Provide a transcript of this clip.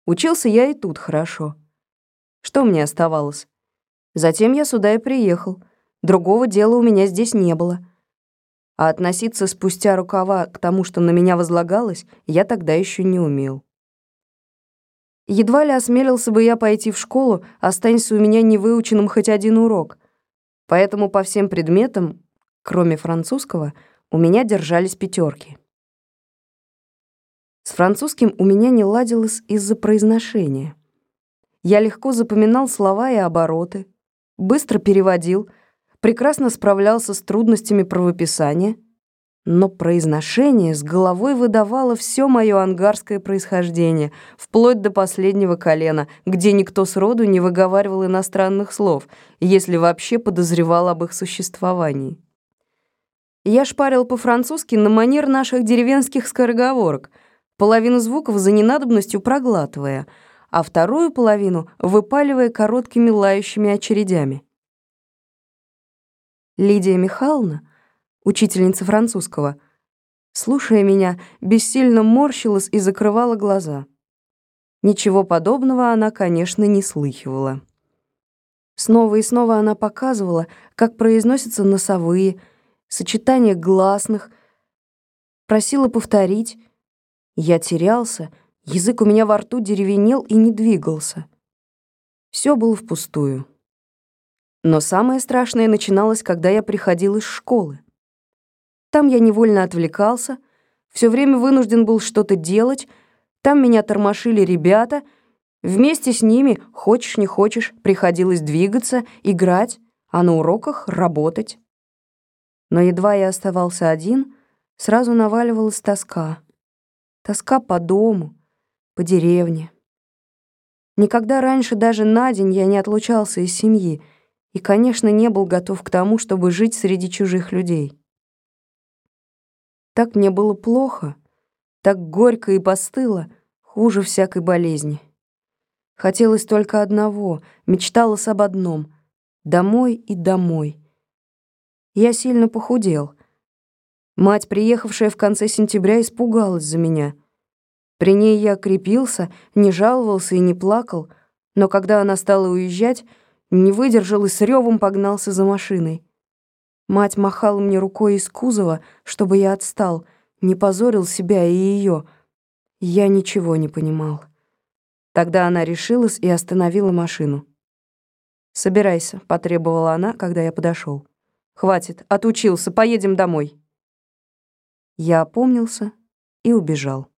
Учился я и тут хорошо. Что мне оставалось? Затем я сюда и приехал. Другого дела у меня здесь не было. А относиться спустя рукава к тому, что на меня возлагалось, я тогда еще не умел. Едва ли осмелился бы я пойти в школу, останься у меня невыученным хоть один урок. Поэтому по всем предметам, кроме французского, у меня держались пятерки. С французским у меня не ладилось из-за произношения. Я легко запоминал слова и обороты, быстро переводил, прекрасно справлялся с трудностями правописания, но произношение с головой выдавало все мое ангарское происхождение, вплоть до последнего колена, где никто сроду не выговаривал иностранных слов, если вообще подозревал об их существовании. Я шпарил по-французски на манер наших деревенских скороговорок, половину звуков за ненадобностью проглатывая, а вторую половину выпаливая короткими лающими очередями. Лидия Михайловна, учительница французского, слушая меня, бессильно морщилась и закрывала глаза. Ничего подобного она, конечно, не слыхивала. Снова и снова она показывала, как произносятся носовые, сочетания гласных, просила повторить. Я терялся, язык у меня во рту деревенел и не двигался. Все было впустую. Но самое страшное начиналось, когда я приходил из школы. Там я невольно отвлекался, все время вынужден был что-то делать, там меня тормошили ребята, вместе с ними, хочешь не хочешь, приходилось двигаться, играть, а на уроках работать. Но едва я оставался один, сразу наваливалась тоска. Тоска по дому, по деревне. Никогда раньше даже на день я не отлучался из семьи и, конечно, не был готов к тому, чтобы жить среди чужих людей. Так мне было плохо, так горько и постыло, хуже всякой болезни. Хотелось только одного, мечталось об одном — домой и домой. Я сильно похудел. Мать, приехавшая в конце сентября, испугалась за меня. При ней я крепился, не жаловался и не плакал, но когда она стала уезжать, не выдержал и с рёвом погнался за машиной. Мать махала мне рукой из кузова, чтобы я отстал, не позорил себя и её. Я ничего не понимал. Тогда она решилась и остановила машину. «Собирайся», — потребовала она, когда я подошёл. «Хватит, отучился, поедем домой». Я опомнился и убежал.